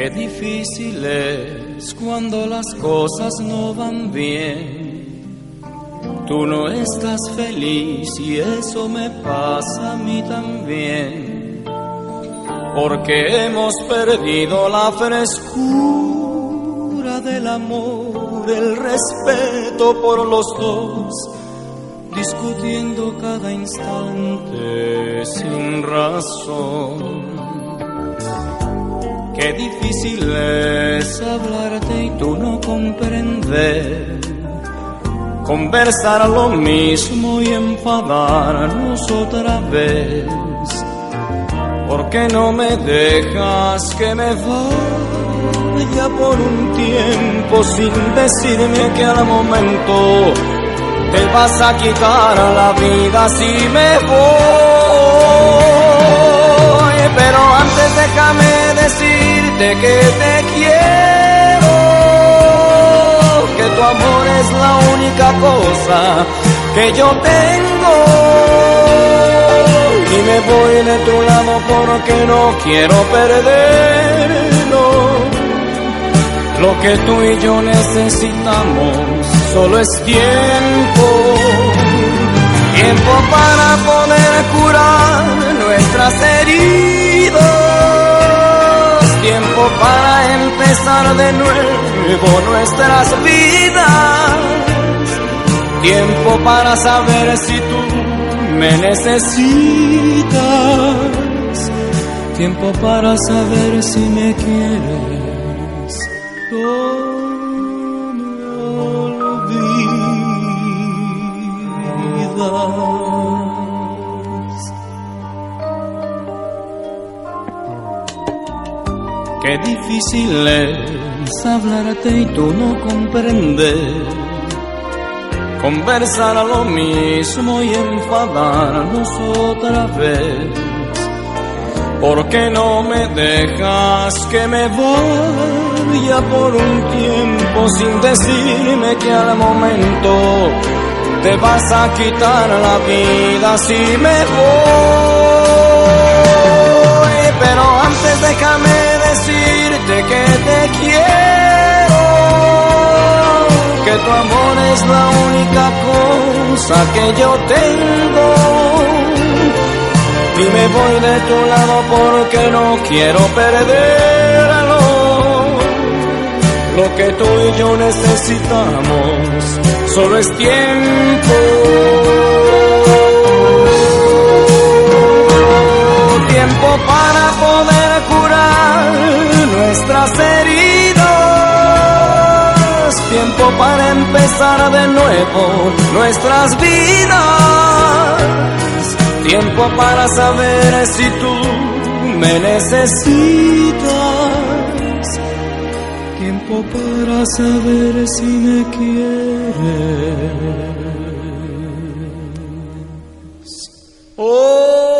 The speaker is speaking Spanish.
Qué difícil es cuando las cosas no van bien. Tú no estás feliz y eso me pasa a mí también. Porque hemos perdido la frescura del amor, el respeto por los dos, discutiendo cada instante sin razón. Qué difícil es hablarte y tú no comprender, conversar lo mismo y enfadarnos otra vez. ¿Por qué no me dejas que me vaya por un tiempo sin decirme que al momento te vas a quitar la vida si me voy? Pero antes déjame decirte que te quiero, que tu amor es la única cosa que yo tengo. Y me voy de tu lado porque no quiero perderlo. Lo que tú y yo necesitamos solo es tiempo. Tiempo para poder curar nuestras heridas. Tiempo para empezar de nuevo nuestras vidas. Tiempo para saber si tú me necesitas. Tiempo para saber si me quieres. No me olvidas. Qué difícil es hablarte y tú no comprender, conversar a lo mismo y enfadarnos otra vez. ¿Por qué no me dejas que me vaya por un tiempo sin decirme que al momento te vas a quitar la vida si me voy? Pero antes déjame decirte que te quiero, que tu amor es la única cosa que yo tengo. Y me voy de tu lado porque no quiero perderlo. Lo que tú y yo necesitamos solo es tiempo. Tiempo para poder curar nuestras heridas. Tiempo para empezar de nuevo nuestras vidas. Tiempo para saber si tú me necesitas. Tiempo para saber si me quieres. Oh.